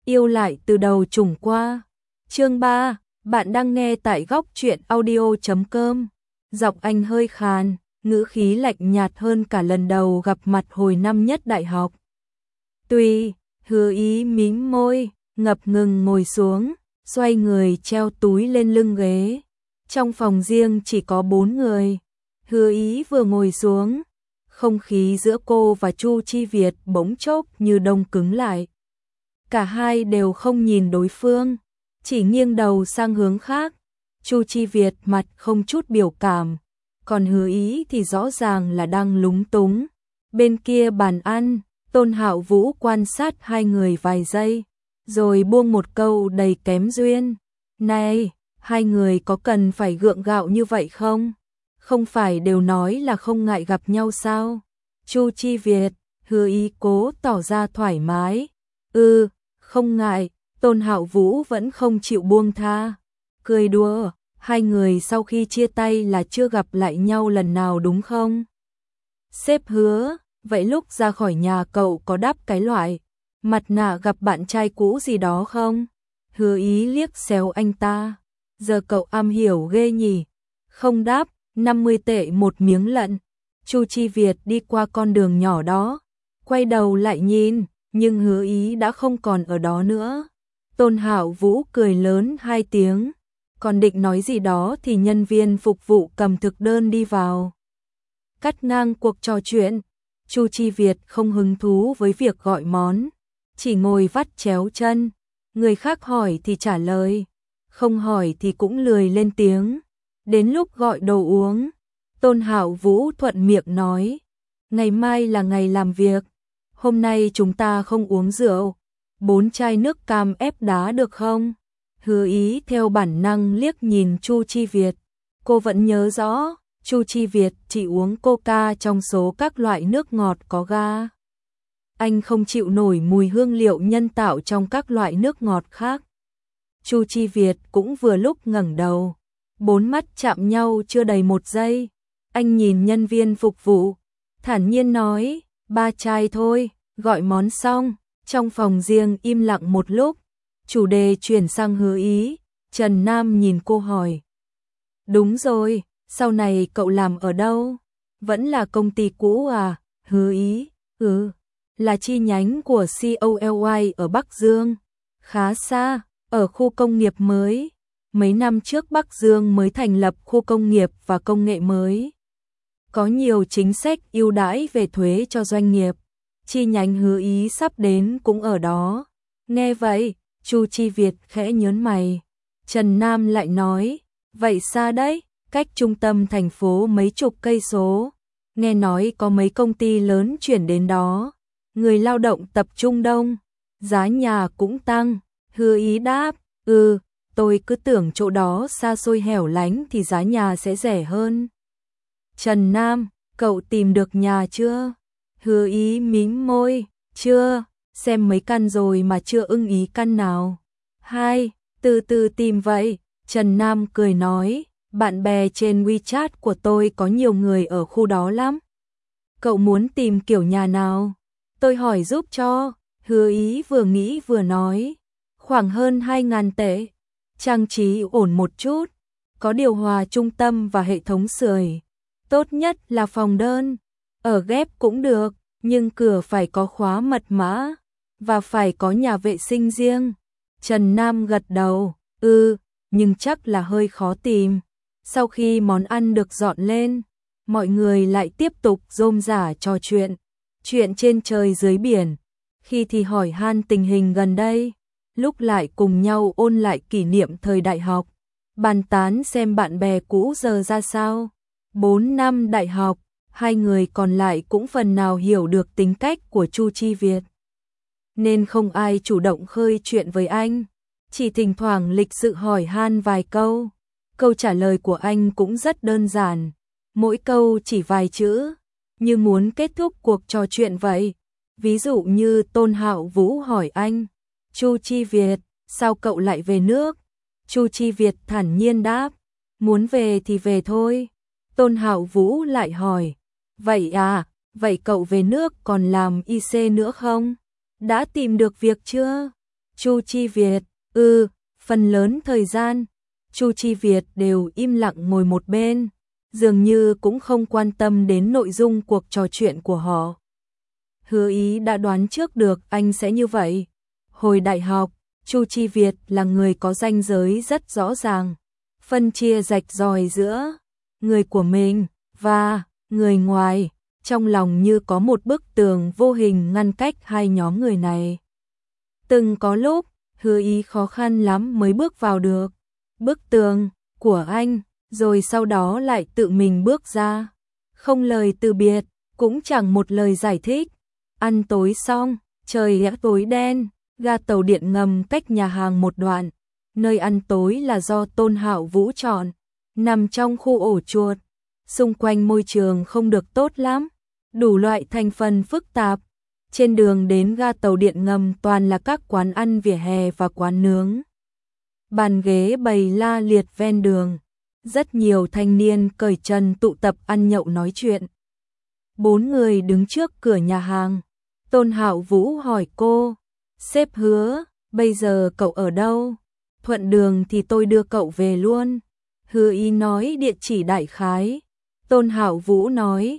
yêu lại từ đầu trùng qua. Chương 3, bạn đang nghe tại góc truyện audio.com. Giọng anh hơi khàn, ngữ khí lạnh nhạt hơn cả lần đầu gặp mặt hồi năm nhất đại học. Tuy, Hứa Ý mím môi, ngập ngừng ngồi xuống, xoay người treo túi lên lưng ghế. Trong phòng riêng chỉ có 4 người. Hứa Ý vừa ngồi xuống, không khí giữa cô và Chu Chi Việt bỗng chốc như đông cứng lại. Cả hai đều không nhìn đối phương, chỉ nghiêng đầu sang hướng khác. Chu Chi Việt mặt không chút biểu cảm, còn Hứa Ý thì rõ ràng là đang lúng túng. Bên kia bàn ăn, Tôn Hạo Vũ quan sát hai người vài giây, rồi buông một câu đầy kém duyên. Này, hai người có cần phải gượng gạo như vậy không? Không phải đều nói là không ngại gặp nhau sao? Chu Chi Việt, Hứa Ý cố tỏ ra thoải mái. Không ngại. Tôn Hạo Vũ vẫn không chịu buông tha. Cười đùa, hai người sau khi chia tay là chưa gặp lại nhau lần nào đúng không? Sếp Hứa, vậy lúc ra khỏi nhà cậu có đắp cái loại mặt nạ gặp bạn trai cũ gì đó không? Hứa Ý liếc xéo anh ta. Giờ cậu am hiểu ghê nhỉ? Không đáp, 50 tệ một miếng lận. Chu Chi Việt đi qua con đường nhỏ đó, quay đầu lại nhìn, nhưng Hứa Ý đã không còn ở đó nữa. Tôn Hạo Vũ cười lớn 2 tiếng, còn định nói gì đó thì nhân viên phục vụ cầm thực đơn đi vào, cắt ngang cuộc trò chuyện. Chu Chi Việt không hứng thú với việc gọi món, chỉ ngồi vắt chéo chân. Người khác hỏi thì trả lời, không hỏi thì cũng lười lên tiếng. Đến lúc gọi đồ uống, Tôn Hạo Vũ thuận miệng nói, ngày mai là ngày làm việc, hôm nay chúng ta không uống rượu, 4 chai nước cam ép đá được không? Hứa Ý theo bản năng liếc nhìn Chu Chi Việt, cô vẫn nhớ rõ, Chu Chi Việt chỉ uống Coca trong số các loại nước ngọt có ga. Anh không chịu nổi mùi hương liệu nhân tạo trong các loại nước ngọt khác. Chu Chi Việt cũng vừa lúc ngẩng đầu, 4 mắt chạm nhau chưa đầy 1 giây. Anh nhìn nhân viên phục vụ, thản nhiên nói, 3 chai thôi. Gọi món xong, trong phòng riêng im lặng một lúc, chủ đề chuyển sang Hứa Ý. Trần Nam nhìn cô hỏi, đúng rồi, sau này cậu làm ở đâu? Vẫn là công ty cũ à? Hứa Ý, là chi nhánh của COLY ở Bắc Dương. Khá xa, ở khu công nghiệp mới. Mấy năm trước Bắc Dương mới thành lập khu công nghiệp và công nghệ mới. Có nhiều chính sách ưu đãi về thuế cho doanh nghiệp. Chi nhánh Hứa Ý sắp đến cũng ở đó. Nghe vậy, Chu Chi Việt khẽ nhớn mày. Trần Nam lại nói, vậy xa đấy, cách trung tâm thành phố mấy chục cây số. Nghe nói có mấy công ty lớn chuyển đến đó. Người lao động tập trung đông, giá nhà cũng tăng. Hứa Ý đáp, tôi cứ tưởng chỗ đó xa xôi hẻo lánh thì giá nhà sẽ rẻ hơn. Trần Nam, cậu tìm được nhà chưa? Hứa Ý mím môi, chưa, xem mấy căn rồi mà chưa ưng ý căn nào. Từ từ tìm vậy. Trần Nam cười nói, bạn bè trên WeChat của tôi có nhiều người ở khu đó lắm. Cậu muốn tìm kiểu nhà nào? Tôi hỏi giúp cho. Hứa Ý vừa nghĩ vừa nói, khoảng hơn 2.000 tệ. Trang trí ổn một chút, có điều hòa trung tâm và hệ thống sưởi. Tốt nhất là phòng đơn, ở ghép cũng được, nhưng cửa phải có khóa mật mã, và phải có nhà vệ sinh riêng. Trần Nam gật đầu, nhưng chắc là hơi khó tìm. Sau khi món ăn được dọn lên, mọi người lại tiếp tục rôm rả trò chuyện trên trời dưới biển. Khi thì hỏi han tình hình gần đây, lúc lại cùng nhau ôn lại kỷ niệm thời đại học, bàn tán xem bạn bè cũ giờ ra sao. 4 năm đại học, hai người còn lại cũng phần nào hiểu được tính cách của Chu Chi Việt, nên không ai chủ động khơi chuyện với anh, chỉ thỉnh thoảng lịch sự hỏi han vài câu. Câu trả lời của anh cũng rất đơn giản, mỗi câu chỉ vài chữ, như muốn kết thúc cuộc trò chuyện vậy. Ví dụ như Tôn Hạo Vũ hỏi anh, Chu Chi Việt, sao cậu lại về nước? Chu Chi Việt thản nhiên đáp, muốn về thì về thôi. Tôn Hạo Vũ lại hỏi, vậy à, vậy cậu về nước còn làm IC nữa không? Đã tìm được việc chưa? Chu Chi Việt, phần lớn thời gian, Chu Chi Việt đều im lặng ngồi một bên, dường như cũng không quan tâm đến nội dung cuộc trò chuyện của họ. Hứa Ý đã đoán trước được anh sẽ như vậy. Hồi đại học, Chu Chi Việt là người có ranh giới rất rõ ràng, phân chia rạch ròi giữa người của mình và người ngoài, trong lòng như có một bức tường vô hình ngăn cách hai nhóm người này. Từng có lúc, Hứa Ý khó khăn lắm mới bước vào được bức tường của anh, rồi sau đó lại tự mình bước ra. Không lời từ biệt, cũng chẳng một lời giải thích. Ăn tối xong, trời đã tối đen, ga tàu điện ngầm cách nhà hàng một đoạn. Nơi ăn tối là do Tôn Hạo Vũ chọn, nằm trong khu ổ chuột. Xung quanh môi trường không được tốt lắm, đủ loại thành phần phức tạp. Trên đường đến ga tàu điện ngầm toàn là các quán ăn vỉa hè và quán nướng. Bàn ghế bày la liệt ven đường. Rất nhiều thanh niên cởi trần tụ tập ăn nhậu nói chuyện. 4 người đứng trước cửa nhà hàng. Tôn Hạo Vũ hỏi cô, sếp Hứa, bây giờ cậu ở đâu? Thuận đường thì tôi đưa cậu về luôn. Hứa Ý nói địa chỉ đại khái. Tôn Hạo Vũ nói,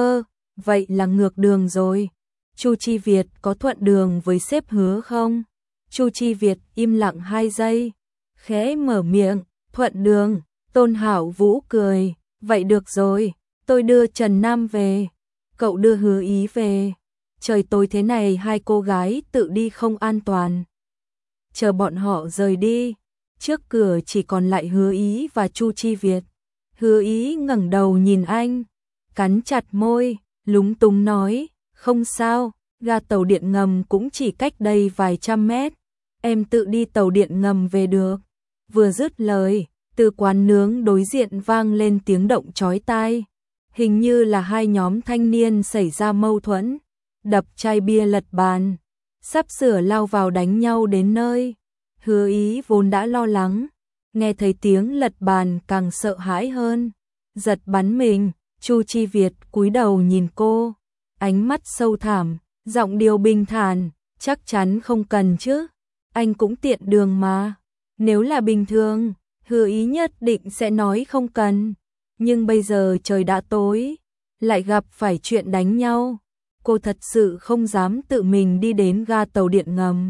vậy là ngược đường rồi. Chu Chi Việt có thuận đường với sếp Hứa không? Chu Chi Việt im lặng 2 giây, khẽ mở miệng, thuận đường. Tôn Hạo Vũ cười, vậy được rồi, tôi đưa Trần Nam về, cậu đưa Hứa Ý về. Trời tối thế này hai cô gái tự đi không an toàn. Chờ bọn họ rời đi, trước cửa chỉ còn lại Hứa Ý và Chu Chi Việt. Hứa Ý ngẩng đầu nhìn anh, cắn chặt môi, lúng túng nói, không sao, ga tàu điện ngầm cũng chỉ cách đây vài trăm mét, em tự đi tàu điện ngầm về được. Vừa dứt lời, từ quán nướng đối diện vang lên tiếng động chói tai. Hình như là hai nhóm thanh niên xảy ra mâu thuẫn, đập chai bia lật bàn, sắp sửa lao vào đánh nhau đến nơi. Hứa Ý vốn đã lo lắng, nghe thấy tiếng lật bàn càng sợ hãi hơn, giật bắn mình. Chu Chi Việt cúi đầu nhìn cô, ánh mắt sâu thẳm, giọng điệu bình thản, chắc chắn không cần chứ, anh cũng tiện đường mà. Nếu là bình thường, Hứa Ý nhất định sẽ nói không cần, nhưng bây giờ trời đã tối, lại gặp phải chuyện đánh nhau, cô thật sự không dám tự mình đi đến ga tàu điện ngầm.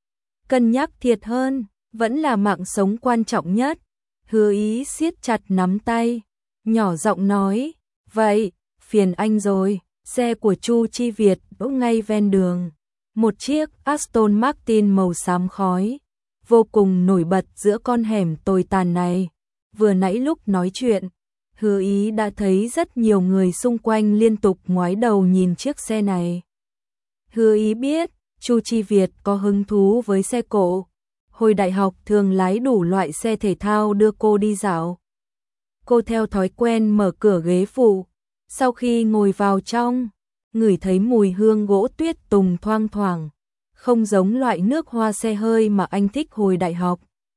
Cân nhắc thiệt hơn, vẫn là mạng sống quan trọng nhất. Hứa Ý siết chặt nắm tay, nhỏ giọng nói, vậy, phiền anh rồi. Xe của Chu Chi Việt đỗ ngay ven đường. Một chiếc Aston Martin màu xám khói, vô cùng nổi bật giữa con hẻm tồi tàn này. Vừa nãy lúc nói chuyện, Hứa Ý đã thấy rất nhiều người xung quanh liên tục ngoái đầu nhìn chiếc xe này. Hứa Ý biết, Chu Chi Việt có hứng thú với xe cộ. Hồi đại học thường lái đủ loại xe thể thao đưa cô đi dạo. Cô theo thói quen mở cửa ghế phụ. Sau khi ngồi vào trong, ngửi thấy mùi hương gỗ tuyết tùng thoang thoảng, không giống loại nước hoa xe hơi mà anh thích hồi đại học.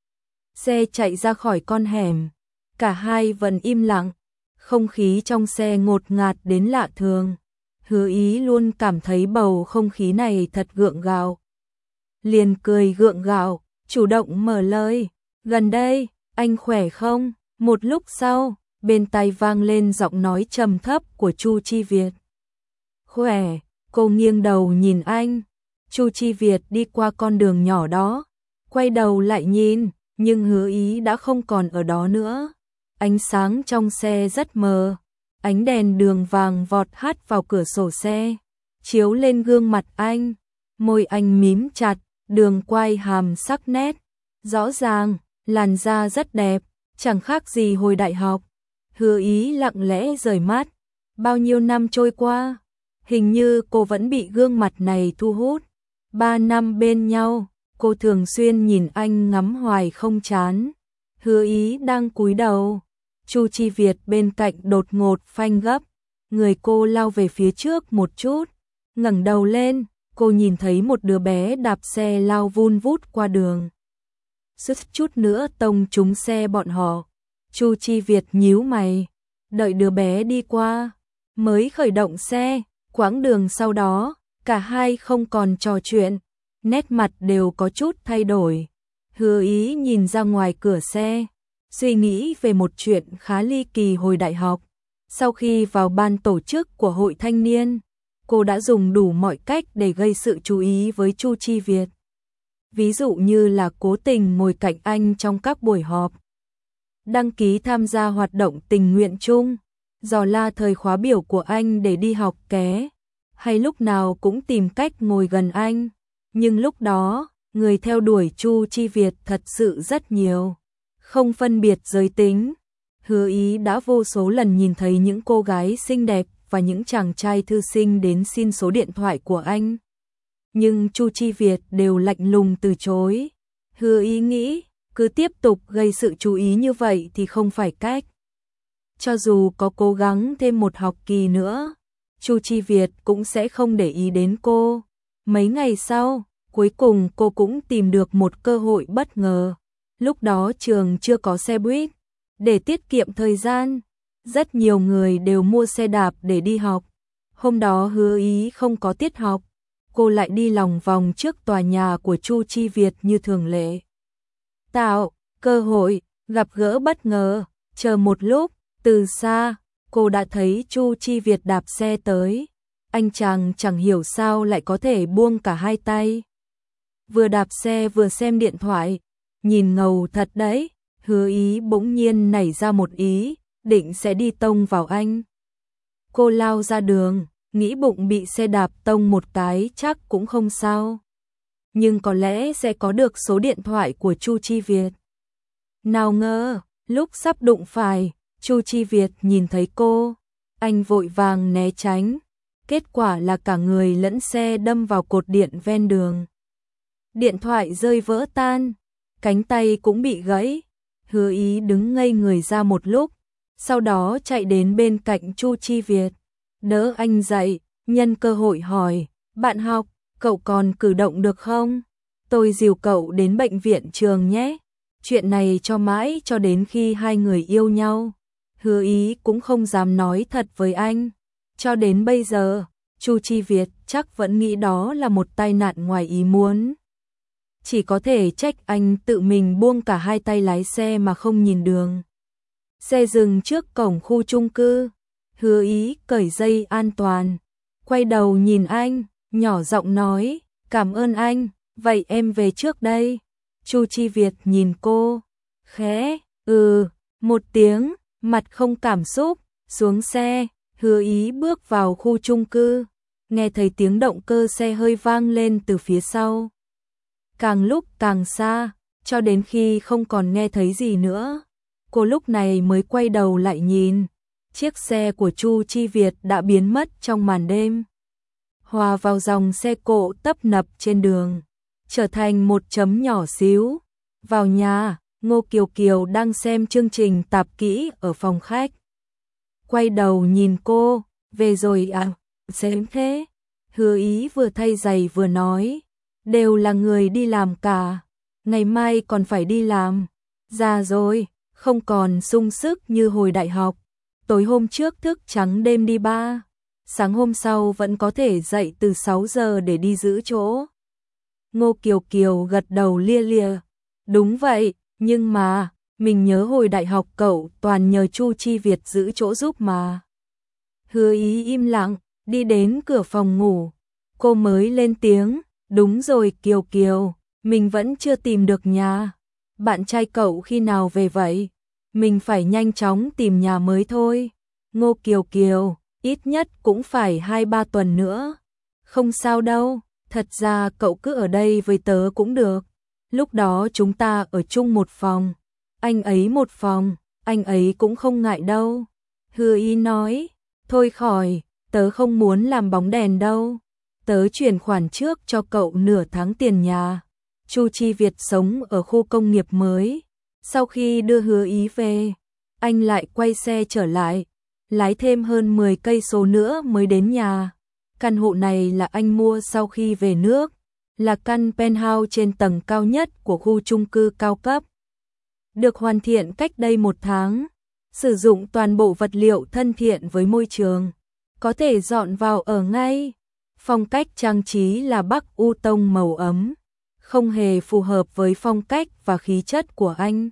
Xe chạy ra khỏi con hẻm, cả hai vẫn im lặng, không khí trong xe ngột ngạt đến lạ thường. Hứa Ý luôn cảm thấy bầu không khí này thật gượng gạo. Liền cười gượng gạo, chủ động mở lời, gần đây, anh khỏe không? Một lúc sau, bên tai vang lên giọng nói trầm thấp của Chu Chi Việt. Khỏe, cô nghiêng đầu nhìn anh. Chu Chi Việt đi qua con đường nhỏ đó, quay đầu lại nhìn, nhưng Hứa Ý đã không còn ở đó nữa. Ánh sáng trong xe rất mờ, ánh đèn đường vàng vọt hắt vào cửa sổ xe, chiếu lên gương mặt anh. Môi anh mím chặt, đường quai hàm sắc nét, rõ ràng, làn da rất đẹp, chẳng khác gì hồi đại học. Hứa Ý lặng lẽ rời mắt, bao nhiêu năm trôi qua, hình như cô vẫn bị gương mặt này thu hút. 3 năm bên nhau, cô thường xuyên nhìn anh ngắm hoài không chán. Hứa Ý đang cúi đầu, Chu Chi Việt bên cạnh đột ngột phanh gấp, người cô lao về phía trước một chút, ngẩng đầu lên, cô nhìn thấy một đứa bé đạp xe lao vun vút qua đường. Suýt chút nữa tông trúng xe bọn họ. Chu Chi Việt nhíu mày, đợi đứa bé đi qua, mới khởi động xe. Quãng đường sau đó, cả hai không còn trò chuyện, nét mặt đều có chút thay đổi. Hứa Ý nhìn ra ngoài cửa xe, suy nghĩ về một chuyện khá ly kỳ hồi đại học. Sau khi vào ban tổ chức của hội thanh niên, cô đã dùng đủ mọi cách để gây sự chú ý với Chu Chi Việt. Ví dụ như là cố tình ngồi cạnh anh trong các buổi họp, đăng ký tham gia hoạt động tình nguyện chung, dò la thời khóa biểu của anh để đi học ké, hay lúc nào cũng tìm cách ngồi gần anh. Nhưng lúc đó, người theo đuổi Chu Chi Việt thật sự rất nhiều, không phân biệt giới tính. Hứa Ý đã vô số lần nhìn thấy những cô gái xinh đẹp và những chàng trai thư sinh đến xin số điện thoại của anh. Nhưng Chu Chi Việt đều lạnh lùng từ chối. Hứa Ý nghĩ, cứ tiếp tục gây sự chú ý như vậy thì không phải cách. Cho dù có cố gắng thêm một học kỳ nữa, Chu Chi Việt cũng sẽ không để ý đến cô. Mấy ngày sau, cuối cùng cô cũng tìm được một cơ hội bất ngờ. Lúc đó trường chưa có xe buýt. Để tiết kiệm thời gian, rất nhiều người đều mua xe đạp để đi học. Hôm đó Hứa Ý không có tiết học, cô lại đi lòng vòng trước tòa nhà của Chu Chi Việt như thường lệ. Tạo cơ hội, gặp gỡ bất ngờ, chờ một lúc, từ xa, cô đã thấy Chu Chi Việt đạp xe tới. Anh chàng chẳng hiểu sao lại có thể buông cả hai tay. Vừa đạp xe vừa xem điện thoại, nhìn ngầu thật đấy. Hứa Ý bỗng nhiên nảy ra một ý, định sẽ đi tông vào anh. Cô lao ra đường, nghĩ bụng bị xe đạp tông một cái chắc cũng không sao. Nhưng có lẽ sẽ có được số điện thoại của Chu Chi Việt. Nào ngờ, lúc sắp đụng phải, Chu Chi Việt nhìn thấy cô, anh vội vàng né tránh. Kết quả là cả người lẫn xe đâm vào cột điện ven đường. Điện thoại rơi vỡ tan, cánh tay cũng bị gãy. Hứa Ý đứng ngây người ra một lúc, sau đó chạy đến bên cạnh Chu Chi Việt, đỡ anh dậy, nhân cơ hội hỏi, bạn học, cậu còn cử động được không? Tôi dìu cậu đến bệnh viện trường nhé. Chuyện này cho mãi cho đến khi hai người yêu nhau. Hứa Ý cũng không dám nói thật với anh. Cho đến bây giờ, Chu Chi Việt chắc vẫn nghĩ đó là một tai nạn ngoài ý muốn. Chỉ có thể trách anh tự mình buông cả hai tay lái xe mà không nhìn đường. Xe dừng trước cổng khu chung cư. Hứa Ý cởi dây an toàn, quay đầu nhìn anh, nhỏ giọng nói, cảm ơn anh, vậy em về trước đây. Chu Chi Việt nhìn cô, khẽ, một tiếng, mặt không cảm xúc, xuống xe. Hứa Ý bước vào khu chung cư, nghe thấy tiếng động cơ xe hơi vang lên từ phía sau. Càng lúc càng xa, cho đến khi không còn nghe thấy gì nữa, cô lúc này mới quay đầu lại nhìn. Chiếc xe của Chu Chi Việt đã biến mất trong màn đêm, hòa vào dòng xe cộ tấp nập trên đường, trở thành một chấm nhỏ xíu. Vào nhà, Ngô Kiều Kiều đang xem chương trình tạp kỹ ở phòng khách. Quay đầu nhìn cô, về rồi à, sớm thế. Hứa Ý vừa thay giày vừa nói, đều là người đi làm cả, ngày mai còn phải đi làm, già rồi, không còn sung sức như hồi đại học. Tối hôm trước thức trắng đêm đi bar, sáng hôm sau vẫn có thể dậy từ 6 giờ để đi giữ chỗ. Ngô Kiều Kiều gật đầu lia lịa, đúng vậy, nhưng mà, mình nhớ hồi đại học cậu toàn nhờ Chu Chi Việt giữ chỗ giúp mà. Hứa Ý im lặng, đi đến cửa phòng ngủ, cô mới lên tiếng, đúng rồi Kiều Kiều, mình vẫn chưa tìm được nhà. Bạn trai cậu khi nào về vậy? Mình phải nhanh chóng tìm nhà mới thôi. Ngô Kiều Kiều, ít nhất cũng phải 2-3 tuần nữa. Không sao đâu, thật ra cậu cứ ở đây với tớ cũng được. Lúc đó chúng ta ở chung một phòng, anh ấy một phòng, anh ấy cũng không ngại đâu. Hứa Ý nói, thôi khỏi, tớ không muốn làm bóng đèn đâu. Tớ chuyển khoản trước cho cậu nửa tháng tiền nhà. Chu Chi Việt sống ở khu công nghiệp mới. Sau khi đưa Hứa Ý về, anh lại quay xe trở lại, lái thêm hơn 10 cây số nữa mới đến nhà. Căn hộ này là anh mua sau khi về nước, là căn penthouse trên tầng cao nhất của khu chung cư cao cấp. Được hoàn thiện cách đây 1 tháng, sử dụng toàn bộ vật liệu thân thiện với môi trường, có thể dọn vào ở ngay. Phong cách trang trí là Bắc U tông màu ấm, không hề phù hợp với phong cách và khí chất của anh.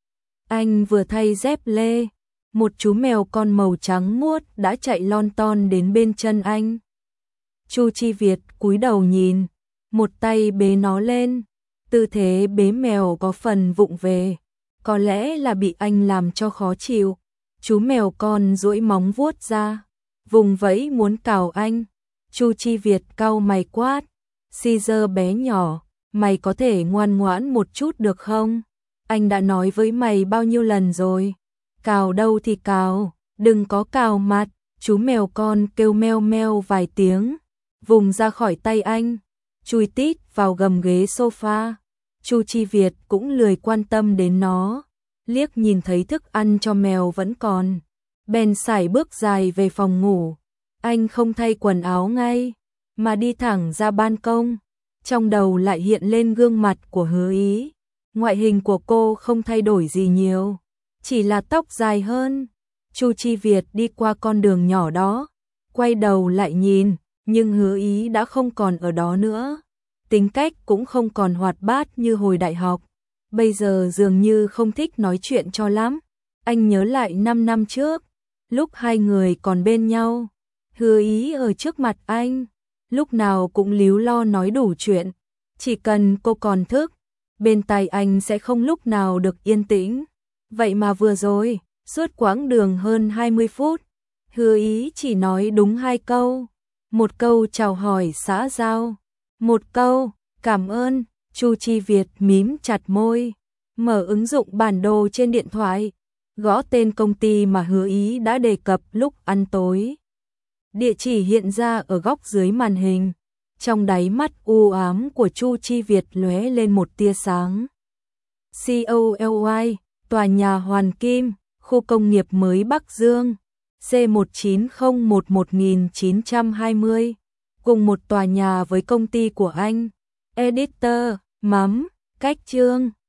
Anh vừa thay dép lê, một chú mèo con màu trắng muốt đã chạy lon ton đến bên chân anh. Chu Chi Việt cúi đầu nhìn, một tay bế nó lên, tư thế bế mèo có phần vụng về, có lẽ là bị anh làm cho khó chịu. Chú mèo con duỗi móng vuốt ra, vùng vẫy muốn cào anh. Chu Chi Việt cau mày quát, Caesar bé nhỏ, mày có thể ngoan ngoãn một chút được không? Anh đã nói với mày bao nhiêu lần rồi, cào đâu thì cào, đừng có cào mặt. Chú mèo con kêu meo meo vài tiếng, vùng ra khỏi tay anh, chui tít vào gầm ghế sofa. Chu Chi Việt cũng lười quan tâm đến nó, liếc nhìn thấy thức ăn cho mèo vẫn còn, bèn sải bước dài về phòng ngủ. Anh không thay quần áo ngay, mà đi thẳng ra ban công, trong đầu lại hiện lên gương mặt của Hứa Ý. Ngoại hình của cô không thay đổi gì nhiều, chỉ là tóc dài hơn. Chu Chi Việt đi qua con đường nhỏ đó, quay đầu lại nhìn, nhưng Hứa Ý đã không còn ở đó nữa. Tính cách cũng không còn hoạt bát như hồi đại học, bây giờ dường như không thích nói chuyện cho lắm. Anh nhớ lại 5 năm trước, lúc hai người còn bên nhau, Hứa Ý ở trước mặt anh, lúc nào cũng líu lo nói đủ chuyện, chỉ cần cô còn thức, bên tai anh sẽ không lúc nào được yên tĩnh. Vậy mà vừa rồi, suốt quãng đường hơn 20 phút, Hứa Ý chỉ nói đúng 2 câu, một câu chào hỏi xã giao, một câu cảm ơn. Chu Chi Việt mím chặt môi, mở ứng dụng bản đồ trên điện thoại, gõ tên công ty mà Hứa Ý đã đề cập lúc ăn tối. Địa chỉ hiện ra ở góc dưới màn hình, trong đáy mắt u ám của Chu Chi Việt lóe lên một tia sáng. COLY, tòa nhà Hoàn Kim, khu công nghiệp mới Bắc Dương, C19011920, cùng một tòa nhà với công ty của anh. Editor, mắm, cách chương.